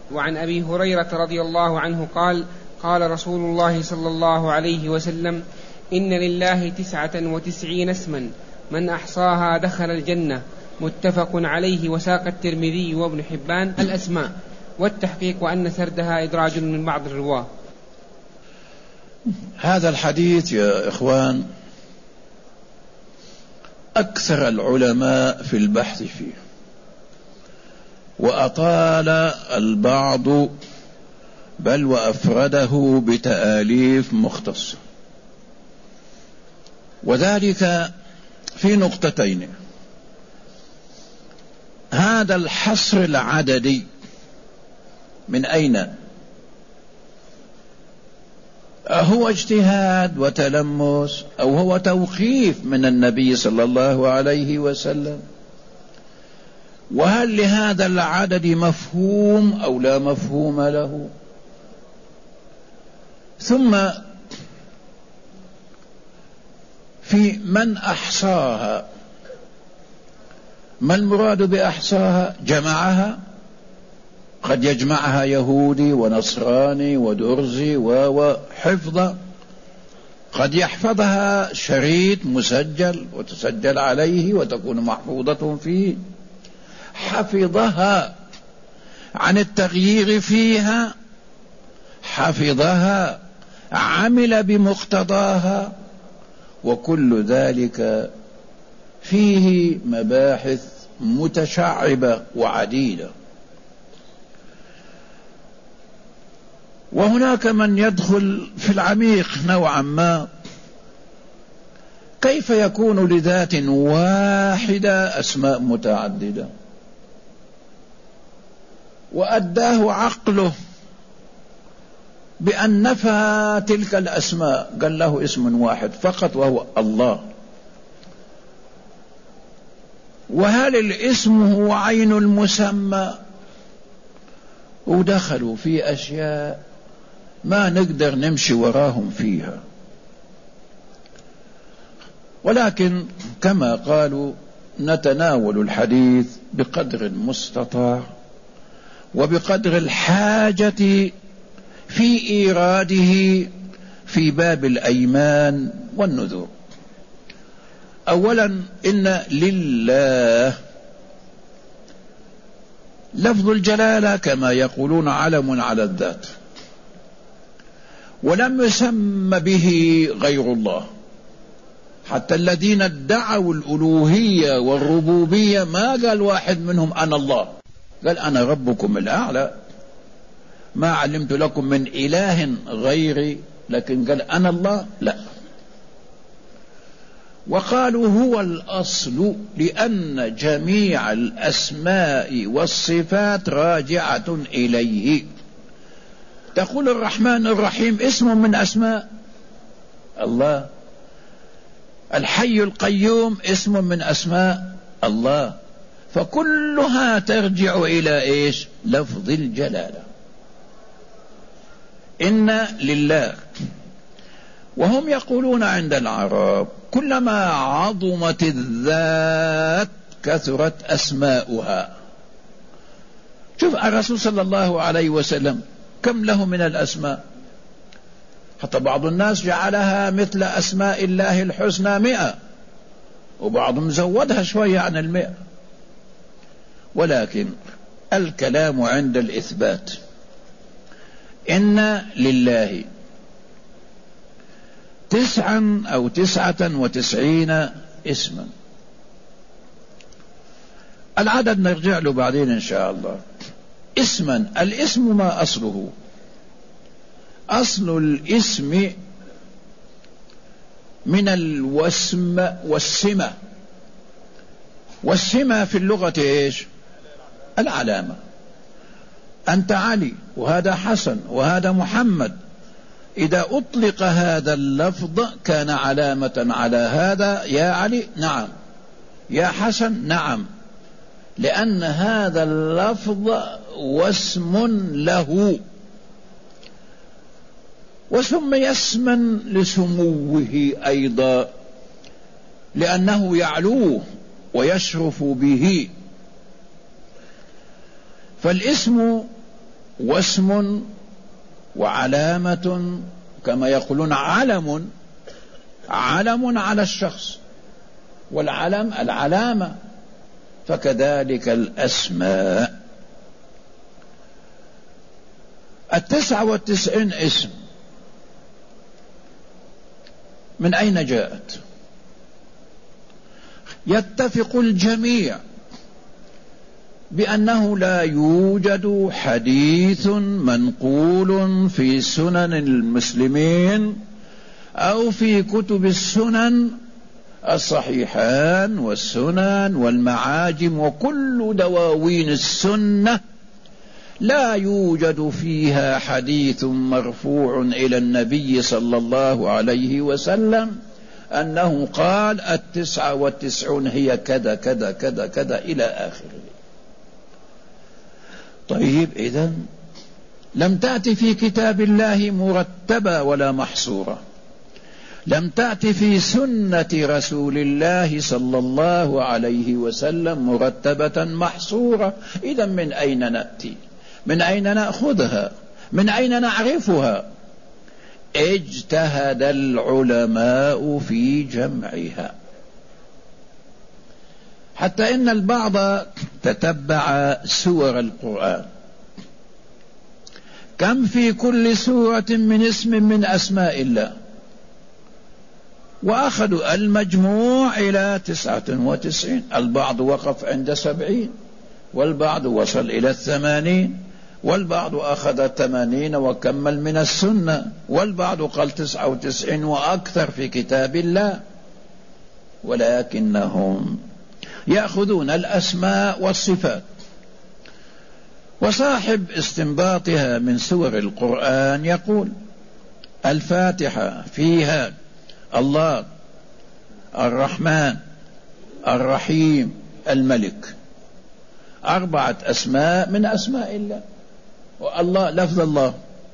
وعن أبي هريرة رضي الله عنه قال: قال رسول الله صلى الله عليه وسلم: إن لله 99 اسما من أحصاها دخل الجنة. متفق عليه. وساق الترمذي وابن حبان الأسماء، والتحقيق وأن سردها إدراج من بعض الرواة. هذا الحديث يا إخوان أكثر العلماء في البحث فيه، وأطال البعض بل وأفرده بتآليف مختصة، وذلك في نقطتين: هذا الحصر العددي من أين؟ هو اجتهاد وتلمس أو هو توقيف من النبي صلى الله عليه وسلم؟ وهل لهذا العدد مفهوم أو لا مفهوم له؟ ثم في من أحصاها، ما المراد بأحصاها؟ جمعها، قد يجمعها يهودي ونصراني ودرزي وحفظة، قد يحفظها شريط مسجل وتسجل عليه وتكون محفوظة فيه، حفظها عن التغيير فيها، حفظها، عمل بمقتضاها، وكل ذلك فيه مباحث متشعبة وعديدة. وهناك من يدخل في العميق نوعا ما: كيف يكون لذات واحدة أسماء متعددة؟ وأداه عقله بأن نفى تلك الأسماء، قال له اسم واحد فقط وهو الله. وهل الاسم هو عين المسمى؟ ودخلوا في أشياء ما نقدر نمشي وراهم فيها. ولكن كما قالوا نتناول الحديث بقدر المستطاع وبقدر الحاجة في إيراده في باب الأيمان والنذور. أولا، إن لله لفظ الجلالة كما يقولون علم على الذات، ولم يسم به غير الله. حتى الذين ادعوا الألوهية والربوبية ما قال واحد منهم أنا الله، قال أنا ربكم الأعلى، ما علمت لكم من إله غيري، لكن قال أنا الله لا. وقالوا هو الأصل لأن جميع الأسماء والصفات راجعة إليه. تقول الرحمن الرحيم اسم من أسماء الله، الحي القيوم اسم من أسماء الله، فكلها ترجع إلى إيش؟ لفظ الجلالة. إن لله. وهم يقولون عند العرب كلما عظمت الذات كثرت أسماؤها. شوف الرسول صلى الله عليه وسلم كم له من الأسماء، حتى بعض الناس جعلها مثل أسماء الله الحسنى 100، وبعضهم زودها شوية عن 100. ولكن الكلام عند الإثبات إن لله 99 اسما. العدد نرجع له بعدين إن شاء الله. اسما، الاسم ما أصله؟ أصل الاسم من الوسم والسمة. والسمة في اللغة إيش؟ العلامة. أنت علي وهذا حسن وهذا محمد، إذا أطلق هذا اللفظ كان علامة على هذا. يا علي نعم، يا حسن نعم، لأن هذا اللفظ واسم له، وسمي اسما لسموه أيضا، لأنه يعلوه ويشرف به. فالاسم واسم وعلامة، كما يقولون علم على الشخص، والعلم العلامة، فكذلك الأسماء. 99 اسم من أين جاءت؟ يتفق الجميع بأنه لا يوجد حديث منقول في سنن المسلمين أو في كتب السنن الصحيحان والسنن والمعاجم وكل دواوين السنة، لا يوجد فيها حديث مرفوع إلى النبي صلى الله عليه وسلم أنه قال 99 هي كذا كذا كذا كذا إلى آخره. طيب، إذن لم تأتي في كتاب الله مرتبة ولا محصورة، لم تأتي في سنة رسول الله صلى الله عليه وسلم مرتبة محصورة. إذن من أين نأتي؟ من أين نأخذها؟ من أين نعرفها؟ اجتهد العلماء في جمعها، حتى إن البعض تتبع سور القرآن، كم في كل سورة من اسم من أسماء الله، وأخذوا المجموع إلى 99. البعض وقف عند 70، والبعض وصل إلى 80، والبعض أخذ 80 وكمل من السنة، والبعض قال 99 وأكثر في كتاب الله. ولكنهم يأخذون الأسماء والصفات، وصاحب استنباطها من سور القرآن يقول: الفاتحة فيها الله الرحمن الرحيم الملك، 4 أسماء من أسماء الله. والله لفظ الله،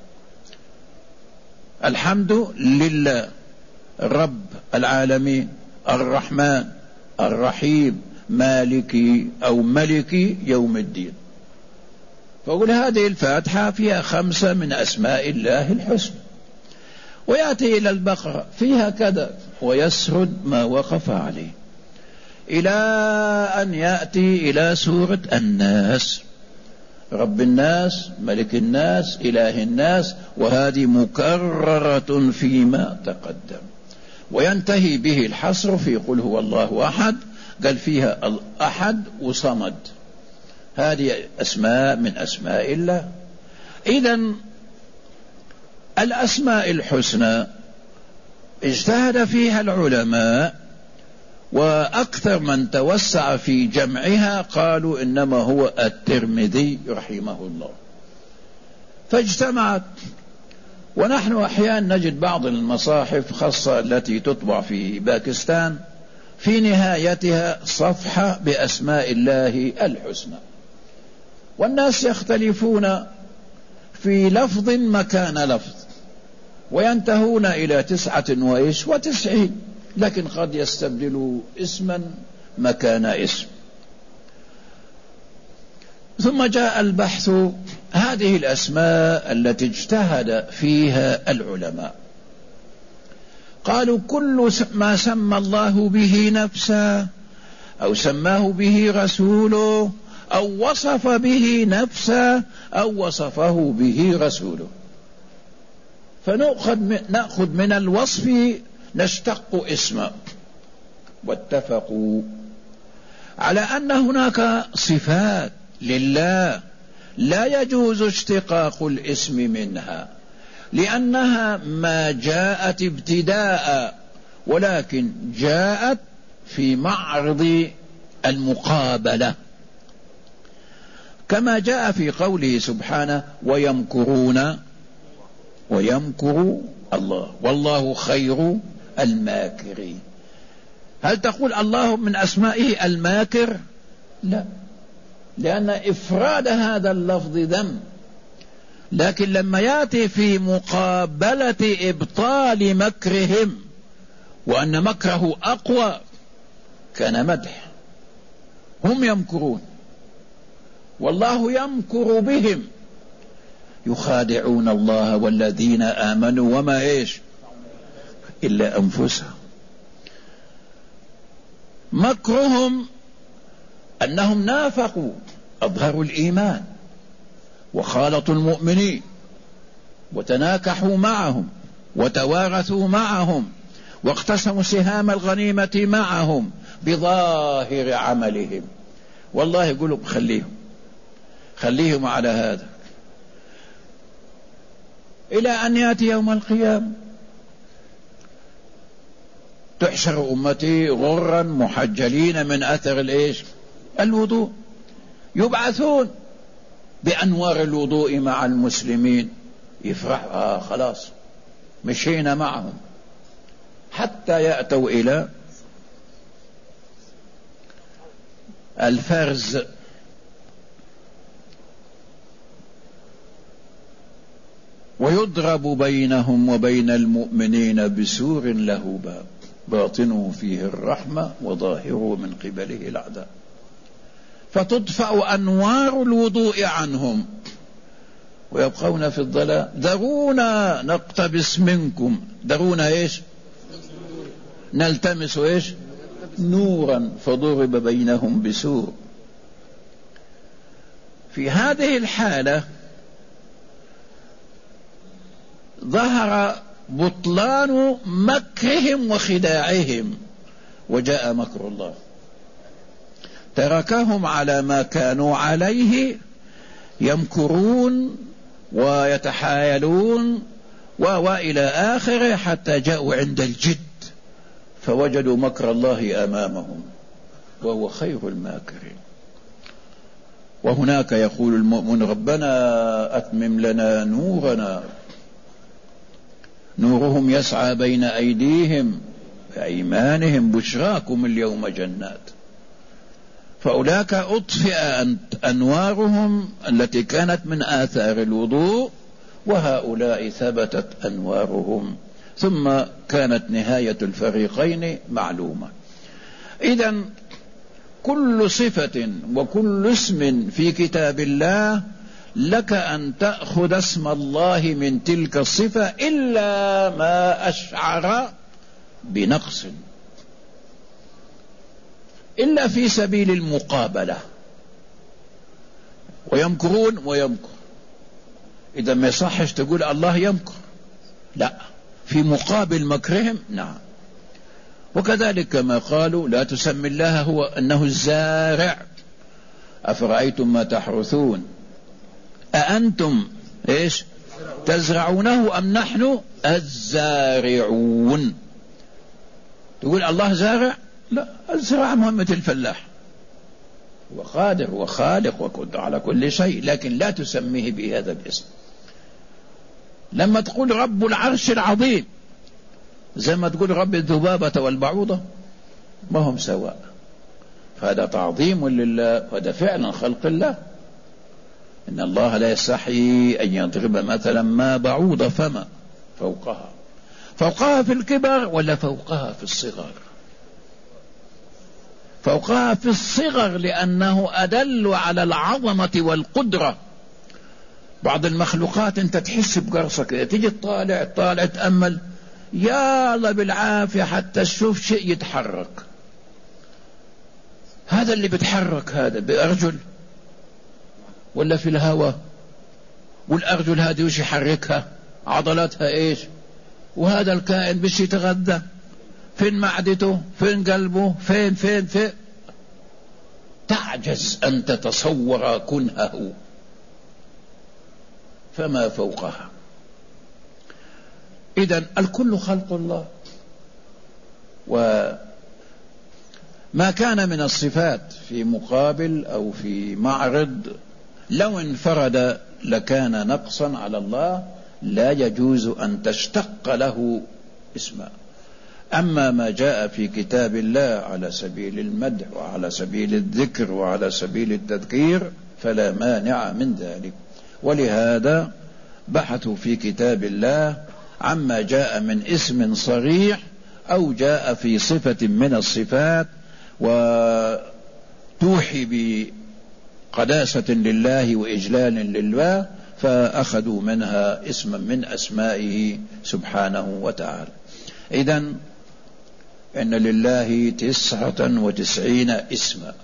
الحمد لله رب العالمين الرحمن الرحيم مالكي أو ملكي يوم الدين. فأقول هذه الفاتحة فيها 5 من أسماء الله الحسنى. ويأتي إلى البقرة فيها كذا، ويسرد ما وقف عليه إلى أن يأتي إلى سورة الناس، رب الناس ملك الناس إله الناس، وهذه مكررة فيما تقدم. وينتهي به الحصر في قل هو الله أحد، قال فيها الأحد وصمد، هذه أسماء من أسماء الله. إذن الأسماء الحسنى اجتهد فيها العلماء، وأكثر من توسع في جمعها قالوا إنما هو الترمذي رحمه الله. فاجتمعت. ونحن أحيانا نجد بعض المصاحف خاصة التي تطبع في باكستان في نهايتها صفحة بأسماء الله الحسنى، والناس يختلفون في لفظ مكان لفظ، وينتهون إلى 99، لكن قد يستبدلوا اسما مكان اسم. ثم جاء البحث هذه الأسماء التي اجتهد فيها العلماء، قالوا كل ما سمى الله به نفسه أو سماه به رسوله أو وصف به نفسه أو وصفه به رسوله، فنأخذ من الوصف نشتق اسمه. واتفقوا على أن هناك صفات لله لا يجوز اشتقاق الاسم منها، لأنها ما جاءت ابتداء، ولكن جاءت في معرض المقابلة، كما جاء في قوله سبحانه: ويمكرون ويمكر الله والله خير الماكرين. هل تقول الله من أسمائه الماكر؟ لا، لأن إفراد هذا اللفظ ذم، لكن لما يأتي في مقابلة إبطال مكرهم وأن مكره أقوى كان مدح. هم يمكرون والله يمكر بهم يخادعون الله والذين آمنوا وما إيش إلا أنفسهم. مكرهم أنهم نافقوا، أظهروا الإيمان وخالطوا المؤمنين وتناكحوا معهم وتوارثوا معهم واقتسموا سهام الغنيمة معهم بظاهر عملهم. والله يقولوا خليهم على هذا إلى أن يأتي يوم القيامة تحشر أمتي غرا محجلين من أثر الوضوء، يبعثون بأنوار الوضوء مع المسلمين، يفرح خلاص مشينا معهم حتى يأتوا إلى الفرز. ويضرب بينهم وبين المؤمنين بسور له باب باطنه فيه الرحمة وظاهره من قبله العذاب، فتطفأ أنوار الوضوء عنهم ويبقون في الضلال. درونا نقتبس منكم، درونا نلتمس نورا، فضرب بينهم بسور. في هذه الحالة ظهر بطلان مكرهم وخداعهم، وجاء مكر الله تركهم على ما كانوا عليه، يمكرون ويتحايلون وإلى آخره، حتى جاءوا عند الجد فوجدوا مكر الله أمامهم وهو خير الماكرين. وهناك يقول المؤمن ربنا أتمم لنا نورنا، نورهم يسعى بين أيديهم بأيمانهم بشراكم اليوم جنات. فأولاك أطفئ أنوارهم التي كانت من آثار الوضوء، وهؤلاء ثبتت أنوارهم، ثم كانت نهاية الفريقين معلومة. إذن كل صفة وكل اسم في كتاب الله لك أن تأخذ اسم الله من تلك الصفة إلا ما أشعر بنقص، إلا في سبيل المقابلة. ويمكرون ويمكر، إذا ما يصحش تقول الله يمكر، لا، في مقابل مكرهم نعم. وكذلك كما قالوا لا تسمي الله هو أنه الزارع، أفرأيتم ما تحرثون أأنتم تزرعونه أم نحن الزارعون. تقول الله زارع؟ لا، الزراعة مهمة الفلاح، هو قادر وخالق وقدر على كل شيء، لكن لا تسميه بهذا الاسم. لما تقول رب العرش العظيم زي ما تقول رب الذبابة والبعوضة، ما هم سواء، فهذا تعظيم لله، وهذا فعلا خلق الله. إن الله لا يستحي أن يضرب مثلا ما بعوضة فما فوقها في الكبر ولا فوقها في الصغر؟ فوقها في الصغر لأنه أدل على العظمة والقدرة. بعض المخلوقات انت تحس بقرصك، تيجي تطالع تأمل، يا الله بالعافية حتى تشوف شيء يتحرك. هذا اللي بتحرك هذا بأرجل ولا في الهواء؟ والأرجل هذه وش يحركها؟ عضلاتها وهذا الكائن بش يتغذى؟ فين معدته؟ فين قلبه؟ فين تعجز أن تتصور كنهه، فما فوقها. إذن الكل خلق الله. وما كان من الصفات في مقابل أو في معرض لو انفرد لكان نقصا على الله، لا يجوز أن تشتق له اسما. أما ما جاء في كتاب الله على سبيل المدح وعلى سبيل الذكر وعلى سبيل التذكير فلا مانع من ذلك. ولهذا بحثوا في كتاب الله عما جاء من اسم صريح أو جاء في صفة من الصفات وتوحي بقداسة لله وإجلال لله، فأخذوا منها اسما من أسمائه سبحانه وتعالى. إذن إن لله 99 اسما.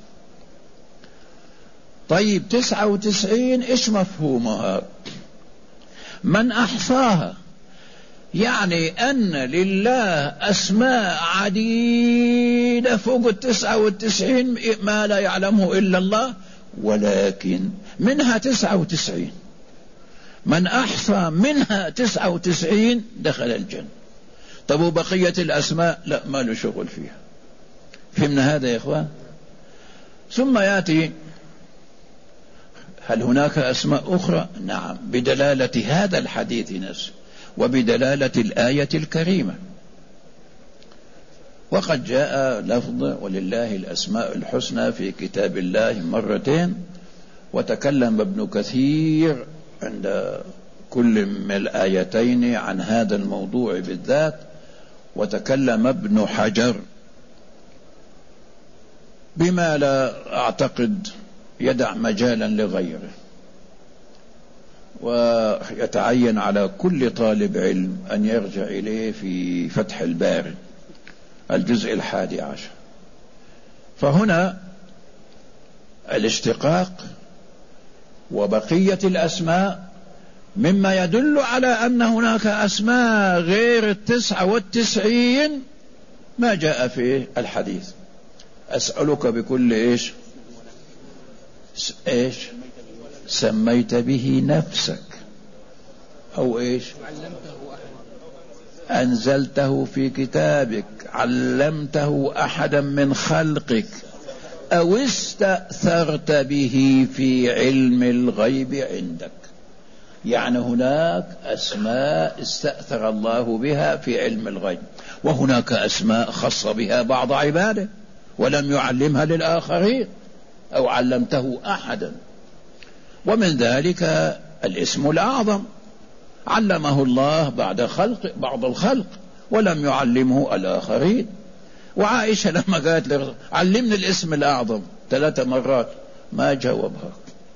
طيب 99 إيش مفهومها؟ من أحصاها يعني أن لله أسماء عديدة فوق 99 ما لا يعلمه إلا الله، ولكن منها 99 من أحصى منها 99 دخل الجنة. طب وبقية الأسماء لا، ما له شغل فيها. فهمنا هذا يا إخوان؟ ثم يأتي هل هناك أسماء أخرى؟ نعم، بدلالة هذا الحديث نفسه وبدلالة الآية الكريمة. وقد جاء لفظ ولله الأسماء الحسنى في كتاب الله مرتين، وتكلم ابن كثير عند كل من الآيتين عن هذا الموضوع بالذات، وتكلم ابن حجر بما لا أعتقد يدع مجالا لغيره. ويتعين على كل طالب علم أن يرجع إليه في فتح الباري الجزء 11. فهنا الاشتقاق وبقية الأسماء مما يدل على أن هناك أسماء غير 99 ما جاء في الحديث. أسألك بكل إيش سميت به نفسك، أو إيش أنزلته في كتابك، علمته أحدا من خلقك، أو استأثرت به في علم الغيب عندك. يعني هناك أسماء استأثر الله بها في علم الغيب، وهناك أسماء خص بها بعض عباده ولم يعلمها للآخرين أو علمته أحدا. ومن ذلك الاسم الأعظم علمه الله بعض الخلق ولم يعلمه الآخرين. وعائشة لما قالت له علمني الاسم الأعظم 3 مرات ما جاوبها،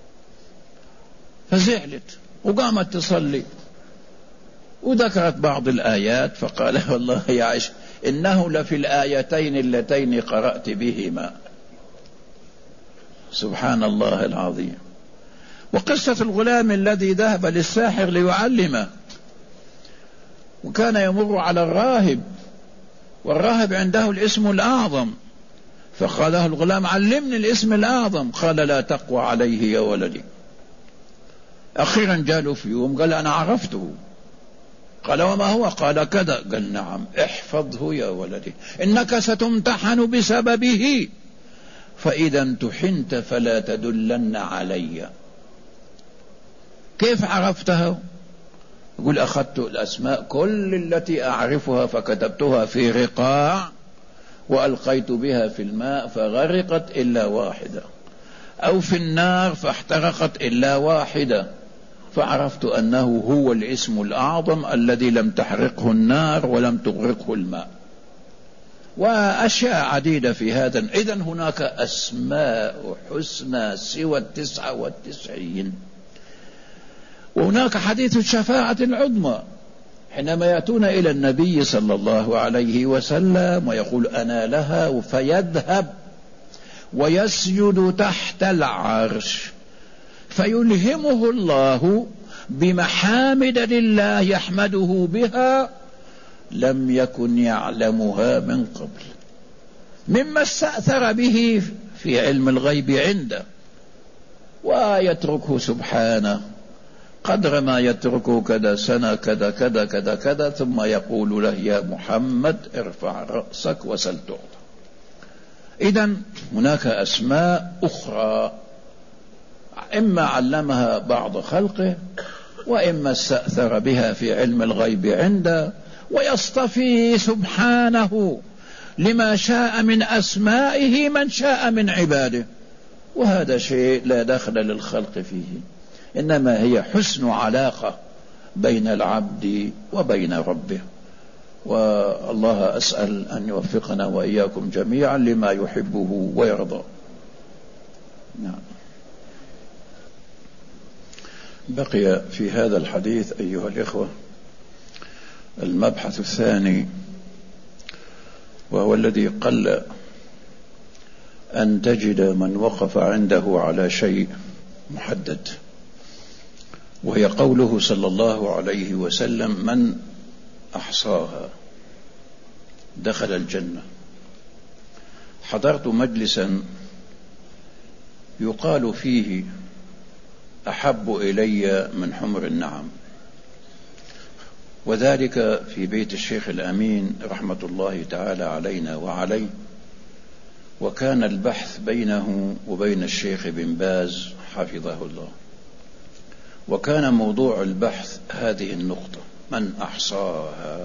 فزعلت وقامت تصلي وذكرت بعض الآيات، فقال والله يا عائشة إنه لفي الآيتين اللتين قرأت بهما. سبحان الله العظيم. وقصة الغلام الذي ذهب للساحر ليعلمه، وكان يمر على الراهب والراهب عنده الاسم الأعظم، فقال له الغلام علمني الاسم الأعظم، قال لا تقوى عليه يا ولدي. أخيرا جاء في يوم قال أنا عرفته، قال وما هو؟ قال كذا. قال نعم احفظه يا ولدي إنك ستمتحن بسببه، فإذا امتحنت فلا تدلن علي. كيف عرفتها؟ يقول أخذت الأسماء كل التي أعرفها فكتبتها في رقاع وألقيت بها في الماء فغرقت إلا واحدة، أو في النار فاحترقت إلا واحدة، فعرفت أنه هو الاسم الأعظم الذي لم تحرقه النار ولم تغرقه الماء. وأشياء عديدة في هذا. إذن هناك أسماء حسنى سوى 99. وهناك حديث الشفاعة العظمى، حينما يأتون إلى النبي صلى الله عليه وسلم ويقول أنا لها، فيذهب ويسجد تحت العرش فيلهمه الله بمحامد لله يحمده بها لم يكن يعلمها من قبل، مما استأثر به في علم الغيب عنده، ويتركه سبحانه قدر ما يتركه كذا سنة كذا كذا كذا كذا، ثم يقول له يا محمد ارفع رأسك وسل تعطى. إذن هناك أسماء أخرى إما علمها بعض خلقه وإما استأثر بها في علم الغيب عنده، ويصطفي سبحانه لما شاء من أسمائه من شاء من عباده، وهذا شيء لا دخل للخلق فيه، إنما هي حسن علاقة بين العبد وبين ربه. والله أسأل أن يوفقنا وإياكم جميعا لما يحبه ويرضى. نعم. بقي في هذا الحديث أيها الإخوة المبحث الثاني، وهو الذي قل أن تجد من وقف عنده على شيء محدد، وهي قوله صلى الله عليه وسلم: من أحصاها دخل الجنة. حضرت مجلسا يقال فيه: أحب إلي من حمر النعم، وذلك في بيت الشيخ الأمين رحمة الله تعالى علينا وعليه، وكان البحث بينه وبين الشيخ بن باز حفظه الله، وكان موضوع البحث هذه النقطة: من أحصاها.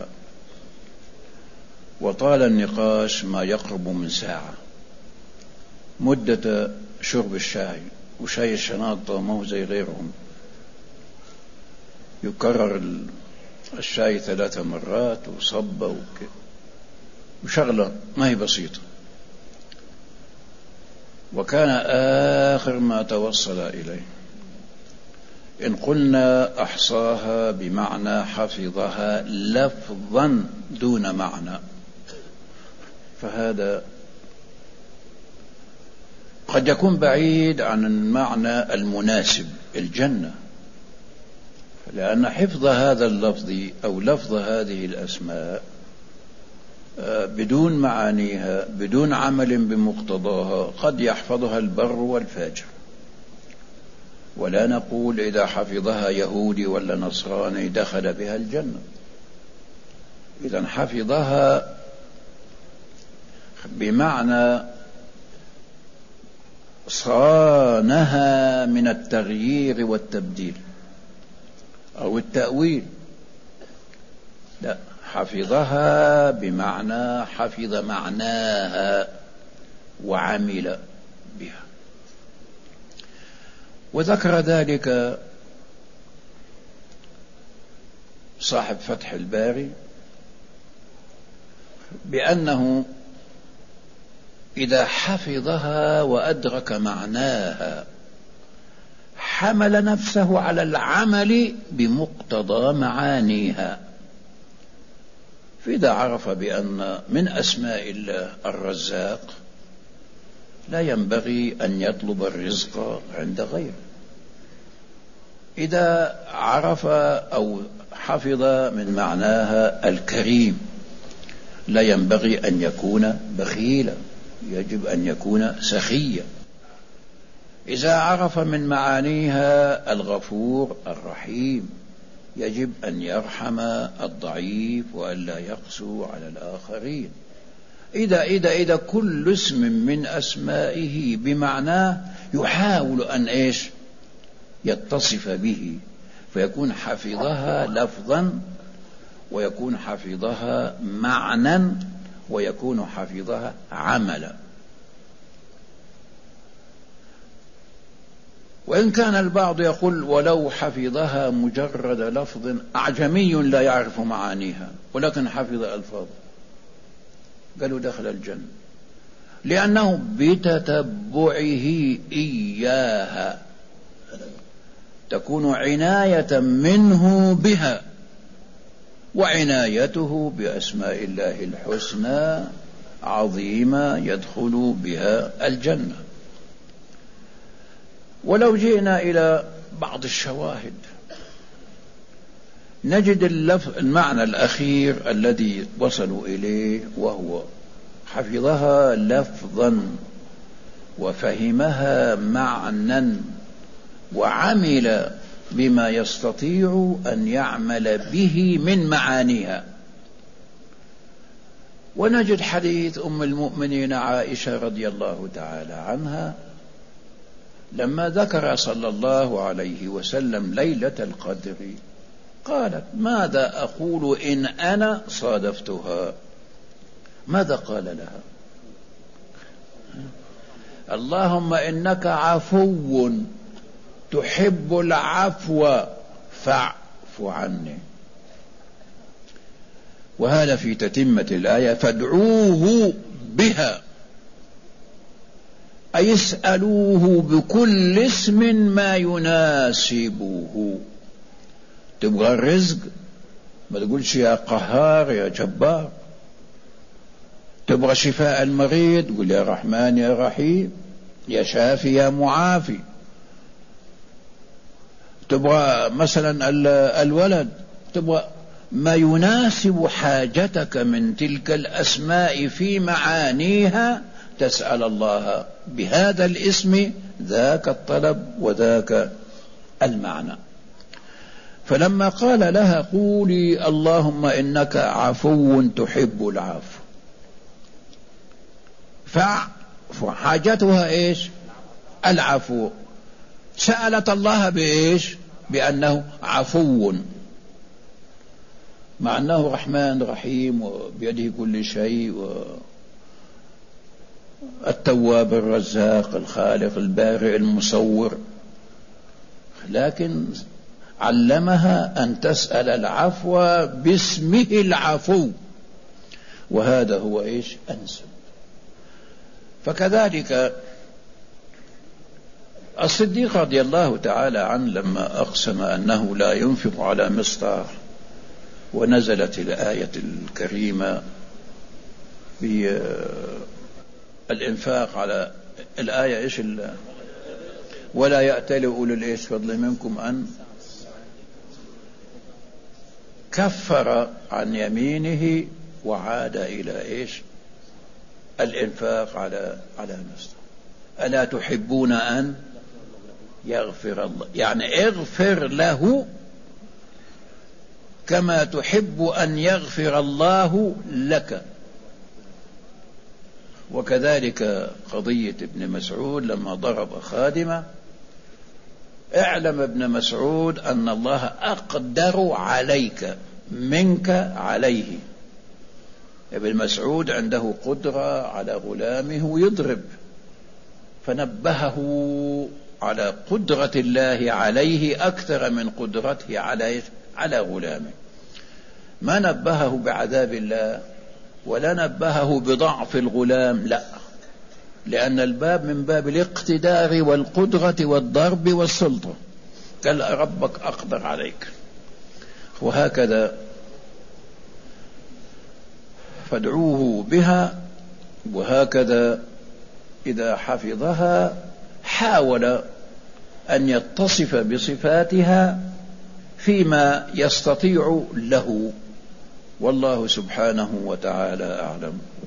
وطال النقاش ما يقرب من ساعة، مدة شرب الشاي، وشاي الشناطة ما هو زي غيرهم، يكرر الشاي 3 مرات وصبة وشغلة ما هي بسيطة. وكان آخر ما توصل إليه: إن قلنا أحصاها بمعنى حفظها لفظا دون معنى، فهذا قد يكون بعيد عن المعنى المناسب الجنة، لأن حفظ هذا اللفظ أو لفظ هذه الأسماء بدون معانيها، بدون عمل بمقتضاها، قد يحفظها البر والفاجر. ولا نقول إذا حفظها يهودي ولا نصراني دخل بها الجنة، إذا حفظها بمعنى صانها من التغيير والتبديل أو التأويل. لا، حفظها بمعنى حفظ معناها وعمل بها. وذكر ذلك صاحب فتح الباري بأنه إذا حفظها وأدرك معناها حمل نفسه على العمل بمقتضى معانيها. فإذا عرف بأن من أسماء الله الرزاق، لا ينبغي أن يطلب الرزق عند غيره. إذا عرف أو حفظ من معناها الكريم، لا ينبغي أن يكون بخيلا، يجب أن يكون سخيا. إذا عرف من معانيها الغفور الرحيم، يجب أن يرحم الضعيف وألا يقسو على الآخرين. إذا كل اسم من أسمائه بمعناه يحاول أن يتصف به، فيكون حفظها لفظا، ويكون حفظها معنى، ويكون حفظها عملا. وإن كان البعض يقول: ولو حفظها مجرد لفظ، أعجمي لا يعرف معانيها ولكن حفظ ألفاظ، قالوا دخل الجنة، لأنه بتتبعه إياها تكون عناية منه بها، وعنايته بأسماء الله الحسنى عظيمة يدخل بها الجنة. ولو جئنا إلى بعض الشواهد نجد المعنى الأخير الذي وصلوا إليه، وهو حفظها لفظا وفهمها معنى وعمل بما يستطيع أن يعمل به من معانيها. ونجد حديث أم المؤمنين عائشة رضي الله تعالى عنها لما ذكر صلى الله عليه وسلم ليلة القدر، قالت: ماذا أقول إن أنا صادفتها؟ ماذا قال لها؟ اللهم إنك عفو تحب العفو فاعف عني. وهذا في تتمة الآية: فادعوه بها أي اسألوه بكل اسم ما يناسبه. تبغى الرزق ما تقولش يا قهار يا جبار. تبغى شفاء المريض قل يا رحمن يا رحيم يا شافي يا معافي. تبغى مثلا الولد، تبغى ما يناسب حاجتك من تلك الأسماء في معانيها، تسأل الله بهذا الاسم ذاك الطلب وذاك المعنى. فلما قال لها قولي اللهم إنك عفو تحب العفو، فحاجتها إيش؟ العفو. سألت الله بإيش؟ بأنه عفو، مع أنه رحمن رحيم وبيده كل شيء، التواب الرزاق الخالق البارئ المصور، لكن علمها أن تسأل العفو باسمه العفو، وهذا هو إيش؟ أنسب. فكذلك الصديق رضي الله تعالى عنه لما أقسم أنه لا ينفق على مصطح، ونزلت الآية الكريمة بالإنفاق على الآية إيش؟ ولا يأتل أولو الإيش فضل منكم أن كفر عن يمينه وعاد إلى إيش؟ الإنفاق على مصطح. ألا تحبون أن يغفر الله، يعني اغفر له كما تحب أن يغفر الله لك. وكذلك قضية ابن مسعود لما ضرب خادمة، اعلم ابن مسعود أن الله أقدر عليك منك عليه. ابن مسعود عنده قدرة على غلامه ويضرب، فنبهه على قدرة الله عليه أكثر من قدرته على غلامه. ما نبهه بعذاب الله ولا نبهه بضعف الغلام، لا، لأن الباب من باب الاقتدار والقدرة والضرب والسلطة. قال ربك أقدر عليك. وهكذا فادعوه بها، وهكذا إذا حفظها حاول أن يتصف بصفاتها فيما يستطيع له، والله سبحانه وتعالى أعلم.